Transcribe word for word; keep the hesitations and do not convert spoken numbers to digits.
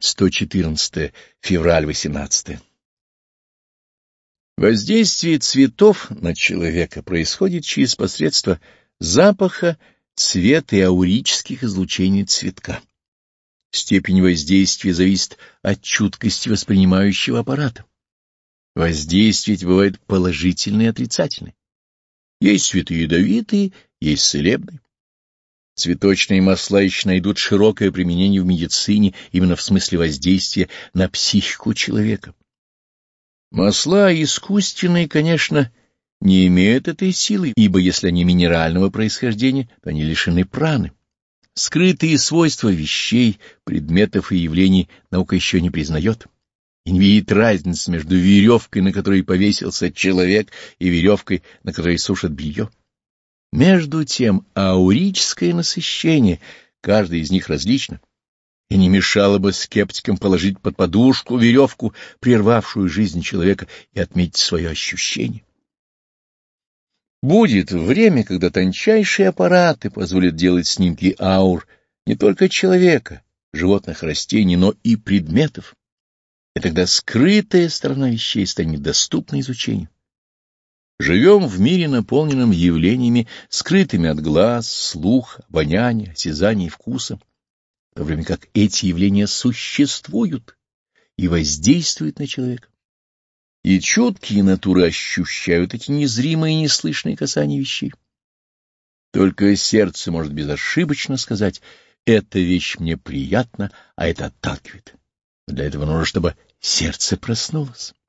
сто четырнадцатое февраль восемнадцатое. Воздействие цветов на человека происходит через посредство запаха, цвета и аурических излучений цветка. Степень воздействия зависит от чуткости воспринимающего аппарата. Воздействие бывает положительное и отрицательное. Есть цветы ядовитые, есть целебные. Цветочные масла еще найдут широкое применение в медицине именно в смысле воздействия на психику человека. Масла искусственные, конечно, не имеют этой силы, ибо если они минерального происхождения, то они лишены праны. Скрытые свойства вещей, предметов и явлений наука еще не признает и не видит разницы между веревкой, на которой повесился человек, и веревкой, на которой сушат белье. Между тем аурическое насыщение, каждое из них различно, и не мешало бы скептикам положить под подушку веревку, прервавшую жизнь человека, и отметить свое ощущение. Будет время, когда тончайшие аппараты позволят делать снимки аур не только человека, животных, растений, но и предметов, и тогда скрытая сторона вещей станет доступна изучению. Живем в мире, наполненном явлениями, скрытыми от глаз, слуха, обоняния, осязания и вкуса, в то время как эти явления существуют и воздействуют на человека. И чуткие натуры ощущают эти незримые и неслышные касания вещей. Только сердце может безошибочно сказать: «Эта вещь мне приятна, а это отталкивает». Для этого нужно, чтобы сердце проснулось.